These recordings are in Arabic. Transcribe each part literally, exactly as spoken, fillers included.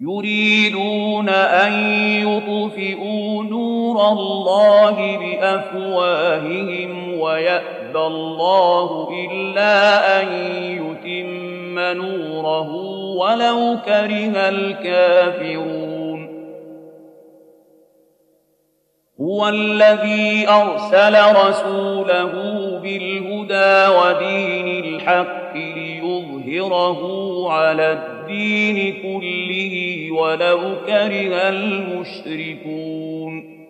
يريدون أن يطفئوا نور الله بأفواههم ويأبى الله إلا أن يتم نوره ولو كره الكافرون. هو الذي أرسل رسوله بالهدى ودين الحق ليظهره على الدين كله ولو كره المشركون.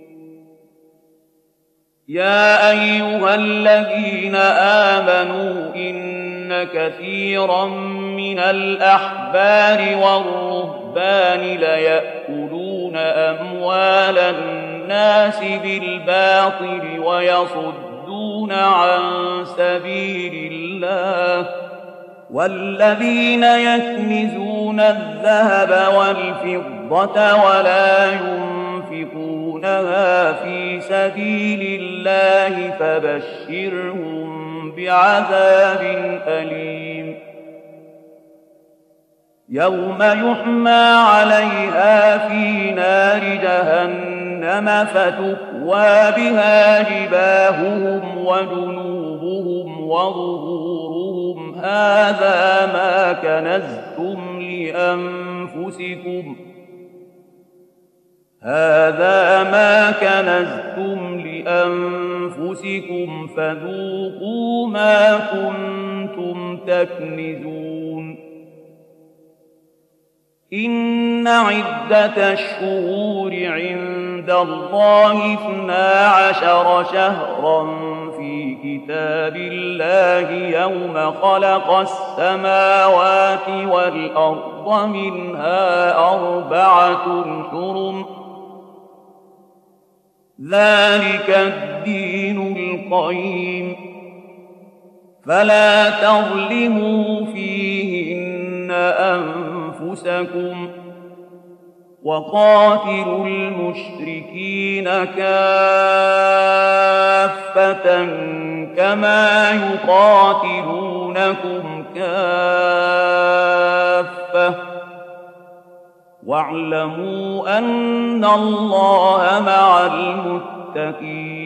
يا أيها الذين آمنوا إن كثيرا من الأحبار والرهبان ليأكلون أموال الناس بالباطل ويصدون عن سبيل الله، والذين يكنزون الذهب والفضة ولا ينفقونها في سبيل الله فبشرهم بعذاب أليم. يوم يحمى عليها في نار جهنم فتكوى بها جباههم وجنوبهم وظهورهم هذا ما كنزتم لأنفسكم هذا ما كنزتم لأنفسكم فذوقوا ما كنتم تكنزون. إن عدة الشهور عند الله اثنا عشر شهرا في كتاب الله يوم خلق السماوات والأرض منها أربعة حرم ذلك الدين القيم فلا تظلموا فيهن أنفسكم وقاتلوا المشركين كافة كما يقاتلونكم كافة واعلموا أن الله مع المتقين.